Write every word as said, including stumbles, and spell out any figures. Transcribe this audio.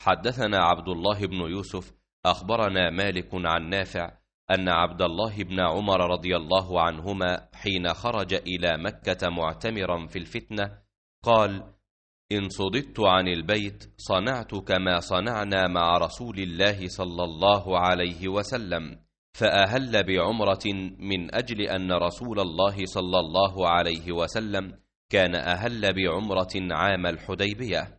حدثنا عبد الله بن يوسف أخبرنا مالك عن نافع أن عبد الله بن عمر رضي الله عنهما حين خرج إلى مكة معتمرا في الفتنة قال: إن صددت عن البيت صنعت كما صنعنا مع رسول الله صلى الله عليه وسلم، فأهل بعمرة من أجل أن رسول الله صلى الله عليه وسلم كان أهل بعمرة عام الحديبية.